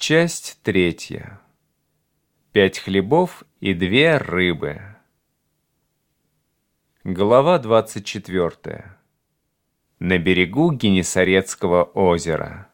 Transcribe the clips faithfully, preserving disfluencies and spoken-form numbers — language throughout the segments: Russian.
Часть третья. Пять хлебов и две рыбы. Глава двадцать четвёртая. На берегу Генесарецкого озера.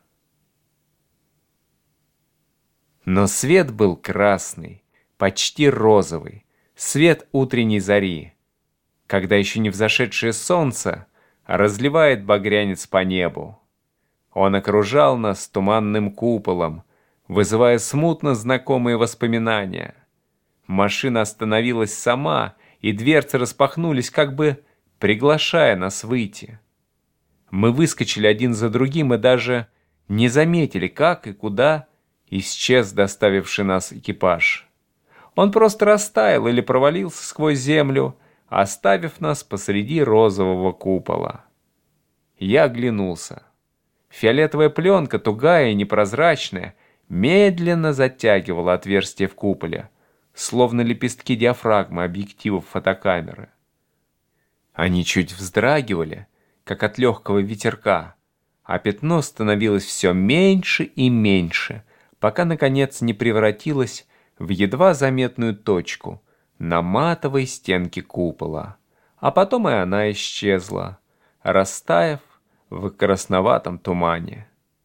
Но свет был красный, почти розовый, свет утренней зари, когда еще не взошедшее солнце разливает багрянец по небу. Он окружал нас туманным куполом, вызывая смутно знакомые воспоминания. Машина остановилась сама, и дверцы распахнулись, как бы приглашая нас выйти. Мы выскочили один за другим и даже не заметили, как и куда исчез доставивший нас экипаж. Он просто растаял или провалился сквозь землю, оставив нас посреди розового купола. Я оглянулся. Фиолетовая пленка, тугая и непрозрачная, медленно затягивала отверстие в куполе, словно лепестки диафрагмы объективов фотокамеры. Они чуть вздрагивали, как от легкого ветерка, а пятно становилось все меньше и меньше, пока, наконец, не превратилось в едва заметную точку на матовой стенке купола, а потом и она исчезла, растаяв в красноватом тумане.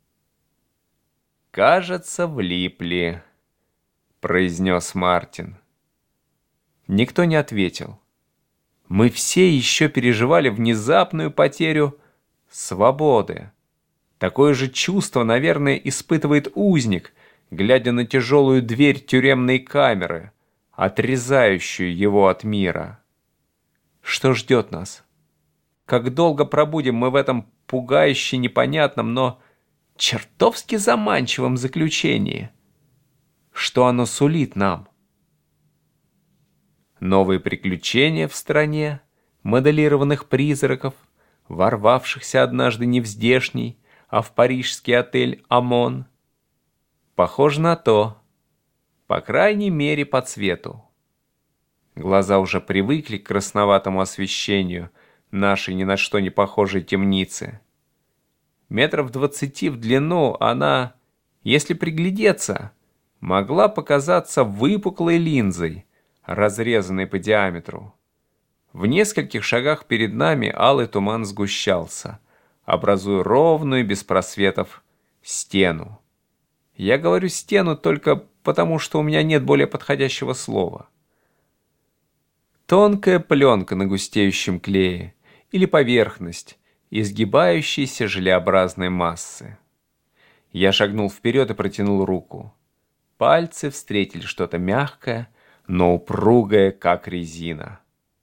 «Кажется, влипли», — произнес Мартин. Никто не ответил. Мы все еще переживали внезапную потерю свободы. Такое же чувство, наверное, испытывает узник, глядя на тяжелую дверь тюремной камеры, отрезающую его от мира. Что ждет нас? Как долго пробудем мы в этом пугающе непонятном, но чертовски заманчивом заключении? Что оно сулит нам? Новые приключения в стране моделированных призраков, ворвавшихся однажды не в здешний, а в парижский отель «Амон». Похоже на то, по крайней мере по цвету. Глаза уже привыкли к красноватому освещению нашей ни на что не похожей темницы. Метров двадцати в длину она, если приглядеться, могла показаться выпуклой линзой, разрезанной по диаметру. В нескольких шагах перед нами алый туман сгущался, образуя ровную, без просветов, стену. Я говорю «стену» только потому, что у меня нет более подходящего слова. Тонкая пленка на густеющем клее или поверхность изгибающейся желеобразной массы. Я шагнул вперед и протянул руку. Пальцы встретили что-то мягкое, но упругое, как резина.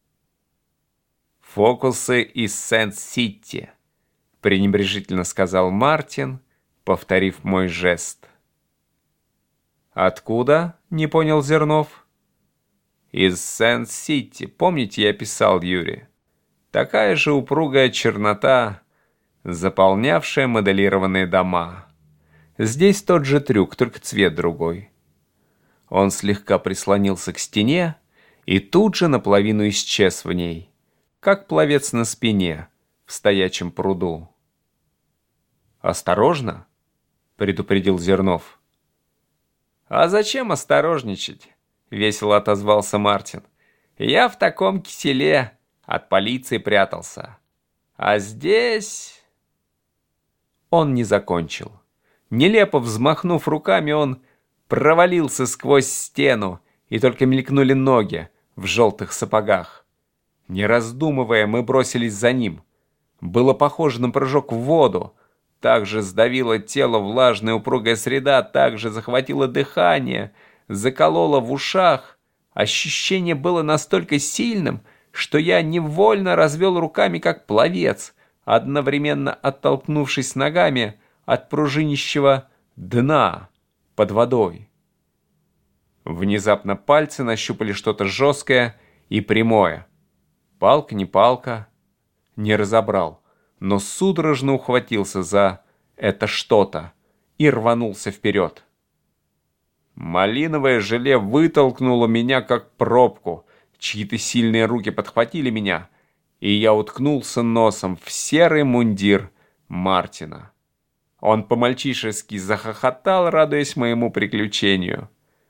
«Фокусы из Сент-Сити», — пренебрежительно сказал Мартин, повторив мой жест. «Откуда?» — не понял Зернов. «Из Сент-Сити. Помните, я писал Юре? Такая же упругая чернота, заполнявшая моделированные дома. Здесь тот же трюк, только цвет другой». Он слегка прислонился к стене и тут же наполовину исчез в ней, как пловец на спине в стоячем пруду. «Осторожно!» — предупредил Зернов. «А зачем осторожничать?» — весело отозвался Мартин. «Я в таком киселе от полиции прятался. А здесь...» Он не закончил. Нелепо взмахнув руками, он провалился сквозь стену, и только мелькнули ноги в желтых сапогах. Не раздумывая, мы бросились за ним. Было похоже на прыжок в воду. Также сдавило тело влажная упругая среда, также захватило дыхание, закололо в ушах. Ощущение было настолько сильным, что я невольно развел руками, как пловец, одновременно оттолкнувшись ногами от пружинищего дна под водой. Внезапно пальцы нащупали что-то жесткое и прямое. Палка, не палка, не разобрал, но судорожно ухватился за это что-то и рванулся вперед. Малиновое желе вытолкнуло меня, как пробку. Чьи-то сильные руки подхватили меня, и я уткнулся носом в серый мундир Мартина. Он по-мальчишески захохотал, радуясь моему приключению.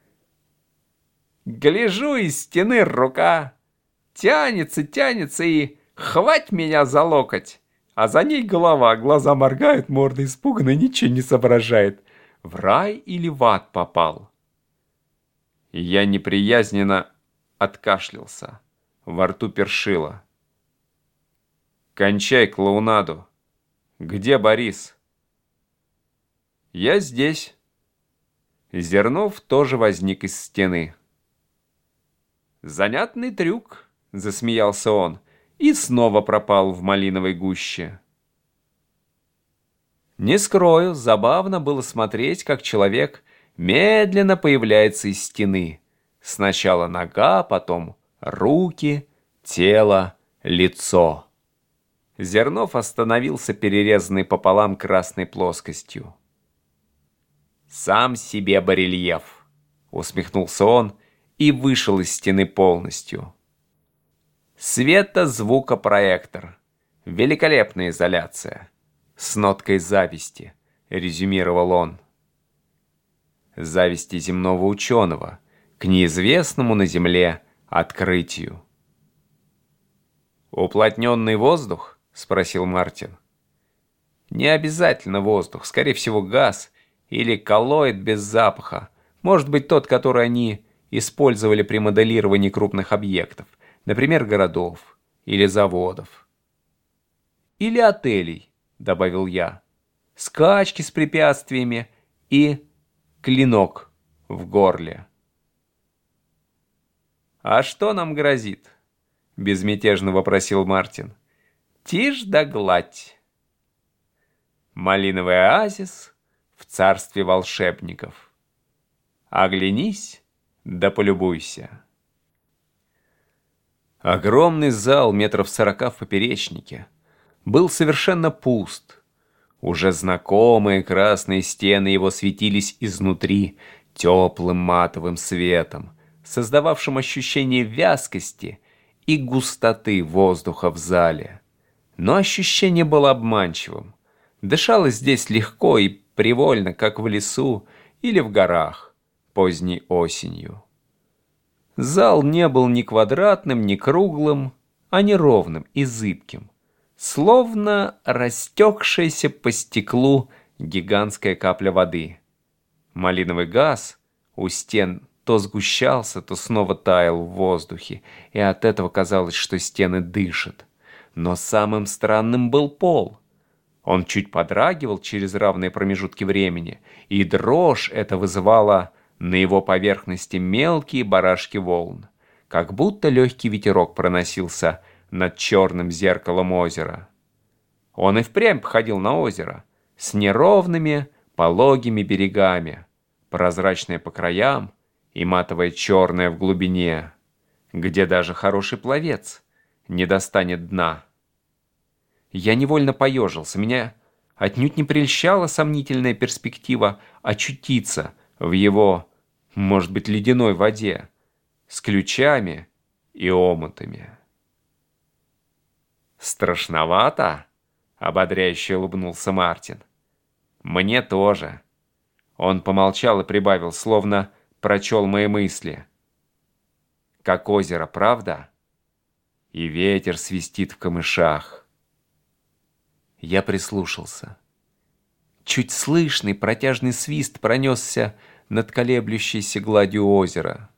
Гляжу, из стены рука тянется, тянется и хвать меня за локоть. А за ней голова, глаза моргают, морда испуганно, ничего не соображает. В рай или в ад попал? Я неприязненно откашлялся. Во рту першило. «Кончай клоунаду. Где Борис?» «Я здесь». Зернов тоже возник из стены. «Занятный трюк», — засмеялся он, и снова пропал в малиновой гуще. Не скрою, забавно было смотреть, как человек медленно появляется из стены. Сначала нога, потом руки, тело, лицо. Зернов остановился перерезанный пополам красной плоскостью. «Сам себе барельеф», — усмехнулся он и вышел из стены полностью. «Светозвукопроектор. Великолепная изоляция. С ноткой зависти», — резюмировал он. Зависти земного ученого к неизвестному на Земле открытию. «Уплотненный воздух?» — спросил Мартин. «Не обязательно воздух, скорее всего газ или коллоид без запаха. Может быть тот, который они использовали при моделировании крупных объектов, например, городов или заводов. Или отелей», — добавил я. «Скачки с препятствиями и клинок в горле». «А что нам грозит?» — безмятежно вопросил Мартин. «Тишь да гладь. Малиновый оазис в царстве волшебников. Оглянись да полюбуйся». Огромный зал метров сорока в поперечнике был совершенно пуст. Уже знакомые красные стены его светились изнутри теплым матовым светом, создававшим ощущение вязкости и густоты воздуха в зале. Но ощущение было обманчивым. Дышалось здесь легко и привольно, как в лесу или в горах поздней осенью. Зал не был ни квадратным, ни круглым, а неровным и зыбким, словно растекшаяся по стеклу гигантская капля воды. Малиновый газ у стен то сгущался, то снова таял в воздухе, и от этого казалось, что стены дышат. Но самым странным был пол. Он чуть подрагивал через равные промежутки времени, и дрожь эта вызывала на его поверхности мелкие барашки волн, как будто легкий ветерок проносился над черным зеркалом озера. Он и впрямь походил на озеро, с неровными, пологими берегами, прозрачное по краям и матовое черное в глубине, где даже хороший пловец не достанет дна. Я невольно поежился, меня отнюдь не прельщала сомнительная перспектива очутиться в его, может быть, ледяной воде, с ключами и омутами. «Страшновато?» — ободряюще улыбнулся Мартин. «Мне тоже». Он помолчал и прибавил, словно прочел мои мысли. «Как озеро, правда? И ветер свистит в камышах». Я прислушался. Чуть слышный протяжный свист пронесся над колеблющейся гладью озера.